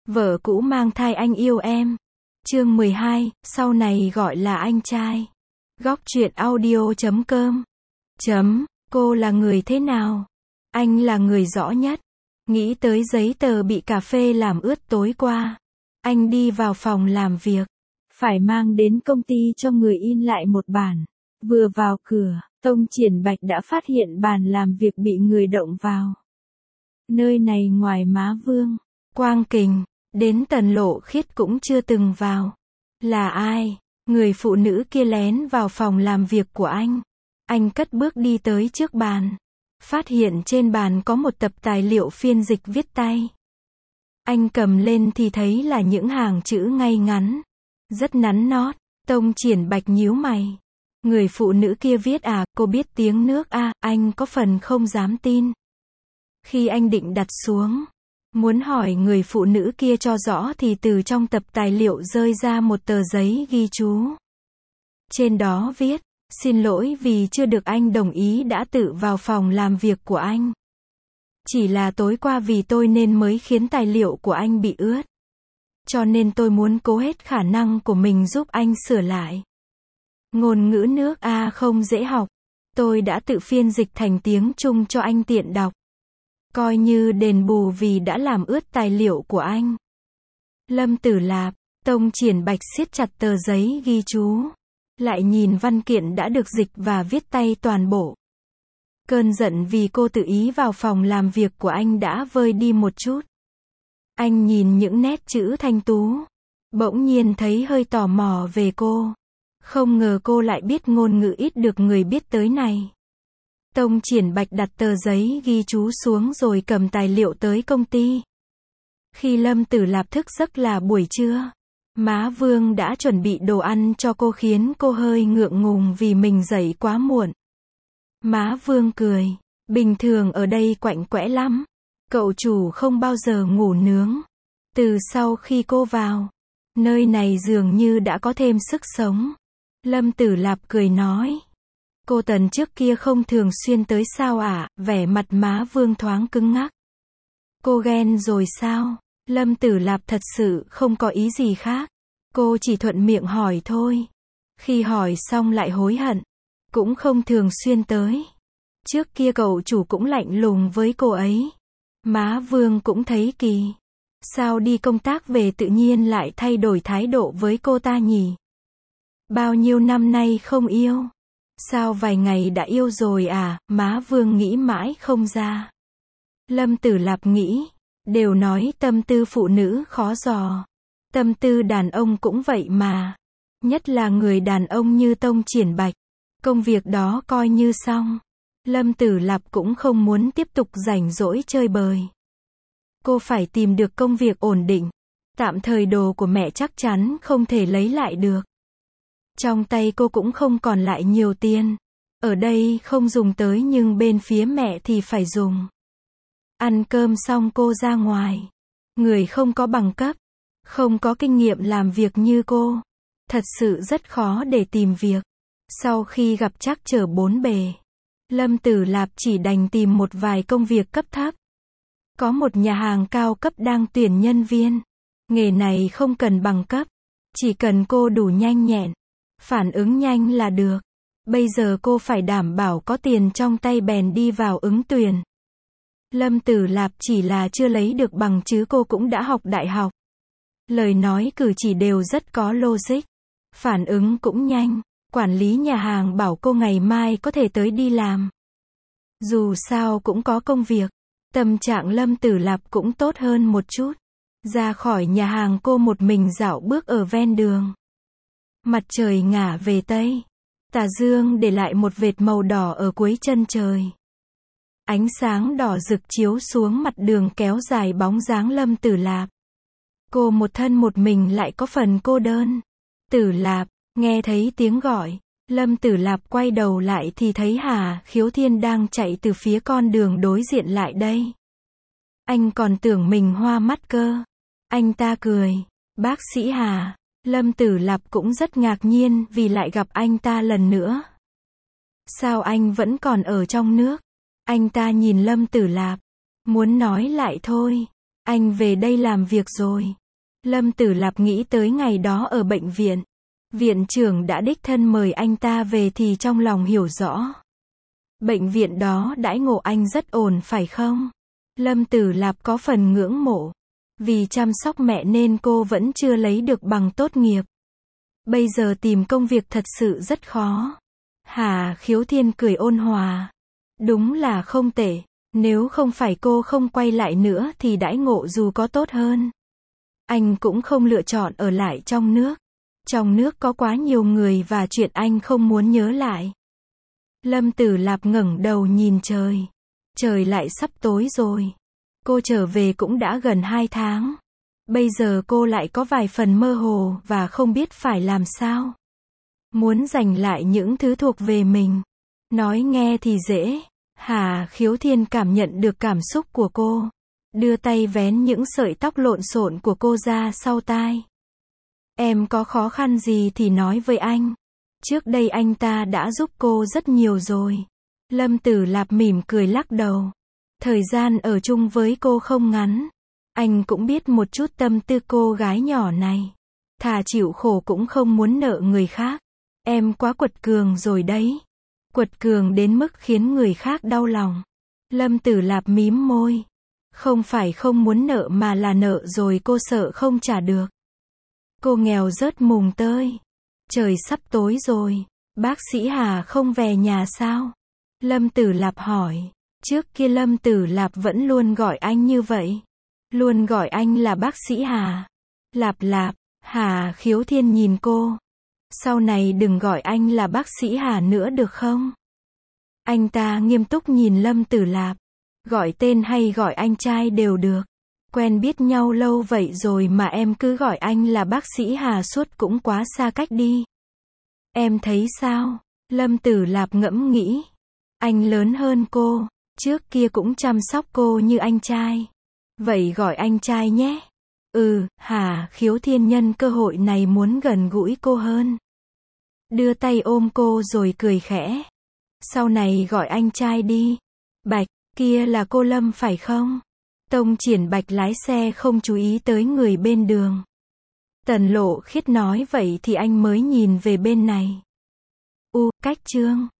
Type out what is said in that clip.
Vợ cũ mang thai anh yêu em. Chương 12, sau này gọi là anh trai. Góc truyện audio.com. Cô là người thế nào? Anh là người rõ nhất. Nghĩ tới giấy tờ bị cà phê làm ướt tối qua. Anh đi vào phòng làm việc. Phải mang đến công ty cho người in lại một bản. Vừa vào cửa, Tông Triển Bạch đã phát hiện bàn làm việc bị người động vào. Nơi này ngoài Má Vương, Quang Kình, đến Tần Lộ Khiết cũng chưa từng vào. Là ai? Người phụ nữ kia lén vào phòng làm việc của anh. Anh cất bước đi tới trước bàn. Phát hiện trên bàn có một tập tài liệu phiên dịch viết tay. Anh cầm lên thì thấy là những hàng chữ ngay ngắn. Rất nắn nót. Tông Triển Bạch nhíu mày. Người phụ nữ kia viết à, cô biết tiếng nước à, anh có phần không dám tin. Khi anh định đặt xuống, muốn hỏi người phụ nữ kia cho rõ thì từ trong tập tài liệu rơi ra một tờ giấy ghi chú. Trên đó viết, xin lỗi vì chưa được anh đồng ý đã tự vào phòng làm việc của anh. Chỉ là tối qua vì tôi nên mới khiến tài liệu của anh bị ướt. Cho nên tôi muốn cố hết khả năng của mình giúp anh sửa lại. Ngôn ngữ nước A không dễ học. Tôi đã tự phiên dịch thành tiếng Trung cho anh tiện đọc. Coi như đền bù vì đã làm ướt tài liệu của anh. Lâm Tử Lạp, Tông Triển Bạch siết chặt tờ giấy ghi chú. Lại nhìn văn kiện đã được dịch và viết tay toàn bộ. Cơn giận vì cô tự ý vào phòng làm việc của anh đã vơi đi một chút. Anh nhìn những nét chữ thanh tú. Bỗng nhiên thấy hơi tò mò về cô. Không ngờ cô lại biết ngôn ngữ ít được người biết tới này. Tông Triển Bạch đặt tờ giấy ghi chú xuống rồi cầm tài liệu tới công ty. Khi Lâm Tử Lạp thức giấc là buổi trưa. Má Vương đã chuẩn bị đồ ăn cho cô khiến cô hơi ngượng ngùng vì mình dậy quá muộn. Má Vương cười. Bình thường ở đây quạnh quẽ lắm. Cậu chủ không bao giờ ngủ nướng. Từ sau khi cô vào, nơi này dường như đã có thêm sức sống. Lâm Tử Lạp cười nói. Cô Tần trước kia không thường xuyên tới sao ạ? Vẻ mặt Má Vương thoáng cứng ngắc. Cô ghen rồi sao? Lâm Tử Lạp thật sự không có ý gì khác. Cô chỉ thuận miệng hỏi thôi. Khi hỏi xong lại hối hận. Cũng không thường xuyên tới. Trước kia cậu chủ cũng lạnh lùng với cô ấy. Má Vương cũng thấy kỳ. Sao đi công tác về tự nhiên lại thay đổi thái độ với cô ta nhỉ? Bao nhiêu năm nay không yêu? Sao vài ngày đã yêu rồi à? Má Vương nghĩ mãi không ra. Lâm Tử Lạp nghĩ. Đều nói tâm tư phụ nữ khó dò. Tâm tư đàn ông cũng vậy mà. Nhất là người đàn ông như Tông Triển Bạch. Công việc đó coi như xong. Lâm Tử Lạp cũng không muốn tiếp tục rảnh rỗi chơi bời. Cô phải tìm được công việc ổn định. Tạm thời đồ của mẹ chắc chắn không thể lấy lại được. Trong tay cô cũng không còn lại nhiều tiền. Ở đây không dùng tới nhưng bên phía mẹ thì phải dùng. Ăn cơm xong cô ra ngoài. Người không có bằng cấp, không có kinh nghiệm làm việc như cô. Thật sự rất khó để tìm việc. Sau khi gặp trắc trở bốn bề, Lâm Tử Lạp chỉ đành tìm một vài công việc cấp thấp. Có một nhà hàng cao cấp đang tuyển nhân viên. Nghề này không cần bằng cấp. Chỉ cần cô đủ nhanh nhẹn, phản ứng nhanh là được. Bây giờ cô phải đảm bảo có tiền trong tay bèn đi vào ứng tuyển. Lâm Tử Lạp chỉ là chưa lấy được bằng chứ cô cũng đã học đại học. Lời nói cử chỉ đều rất có logic. Phản ứng cũng nhanh. Quản lý nhà hàng bảo cô ngày mai có thể tới đi làm. Dù sao cũng có công việc. Tâm trạng Lâm Tử Lạp cũng tốt hơn một chút. Ra khỏi nhà hàng cô một mình dạo bước ở ven đường. Mặt trời ngả về tây. Tà dương để lại một vệt màu đỏ ở cuối chân trời. Ánh sáng đỏ rực chiếu xuống mặt đường kéo dài bóng dáng Lâm Tử Lạp. Cô một thân một mình lại có phần cô đơn. Tử Lạp, nghe thấy tiếng gọi. Lâm Tử Lạp quay đầu lại thì thấy Hà Khiếu Thiên đang chạy từ phía con đường đối diện lại đây. Anh còn tưởng mình hoa mắt cơ. Anh ta cười. Bác sĩ Hà. Lâm Tử Lạp cũng rất ngạc nhiên vì lại gặp anh ta lần nữa. Sao anh vẫn còn ở trong nước? Anh ta nhìn Lâm Tử Lạp. Muốn nói lại thôi. Anh về đây làm việc rồi. Lâm Tử Lạp nghĩ tới ngày đó ở bệnh viện. Viện trưởng đã đích thân mời anh ta về thì trong lòng hiểu rõ. Bệnh viện đó đãi ngộ anh rất ổn phải không? Lâm Tử Lạp có phần ngưỡng mộ. Vì chăm sóc mẹ nên cô vẫn chưa lấy được bằng tốt nghiệp. Bây giờ tìm công việc thật sự rất khó. Hà Khiếu Thiên cười ôn hòa. Đúng là không tệ. Nếu không phải cô không quay lại nữa thì đãi ngộ dù có tốt hơn, anh cũng không lựa chọn ở lại trong nước. Trong nước có quá nhiều người và chuyện anh không muốn nhớ lại. Lâm Tử Lạp ngẩng đầu nhìn trời. Trời lại sắp tối rồi. Cô trở về cũng đã gần 2 tháng. Bây giờ cô lại có vài phần mơ hồ và không biết phải làm sao. Muốn giành lại những thứ thuộc về mình. Nói nghe thì dễ. Hà Khiếu Thiên cảm nhận được cảm xúc của cô. Đưa tay vén những sợi tóc lộn xộn của cô ra sau tai. Em có khó khăn gì thì nói với anh. Trước đây anh ta đã giúp cô rất nhiều rồi. Lâm Tử Lạp mỉm cười lắc đầu. Thời gian ở chung với cô không ngắn. Anh cũng biết một chút tâm tư cô gái nhỏ này. Thà chịu khổ cũng không muốn nợ người khác. Em quá quật cường rồi đấy. Quật cường đến mức khiến người khác đau lòng. Lâm Tử Lạp mím môi. Không phải không muốn nợ mà là nợ rồi cô sợ không trả được. Cô nghèo rớt mùng tơi. Trời sắp tối rồi. Bác sĩ Hà không về nhà sao? Lâm Tử Lạp hỏi. Trước kia Lâm Tử Lạp vẫn luôn gọi anh như vậy. Luôn gọi anh là bác sĩ Hà. Lạp Lạp. Hà Khiếu Thiên nhìn cô. Sau này đừng gọi anh là bác sĩ Hà nữa được không? Anh ta nghiêm túc nhìn Lâm Tử Lạp. Gọi tên hay gọi anh trai đều được. Quen biết nhau lâu vậy rồi mà em cứ gọi anh là bác sĩ Hà suốt cũng quá xa cách đi. Em thấy sao? Lâm Tử Lạp ngẫm nghĩ. Anh lớn hơn cô. Trước kia cũng chăm sóc cô như anh trai. Vậy gọi anh trai nhé. Hà Khiếu Thiên nhân cơ hội này muốn gần gũi cô hơn. Đưa tay ôm cô rồi cười khẽ. Sau này gọi anh trai đi. Bạch, kia là cô Lâm phải không? Tông Triển Bạch lái xe không chú ý tới người bên đường. Tần Lộ Khiết nói vậy thì anh mới nhìn về bên này. Cách Trương.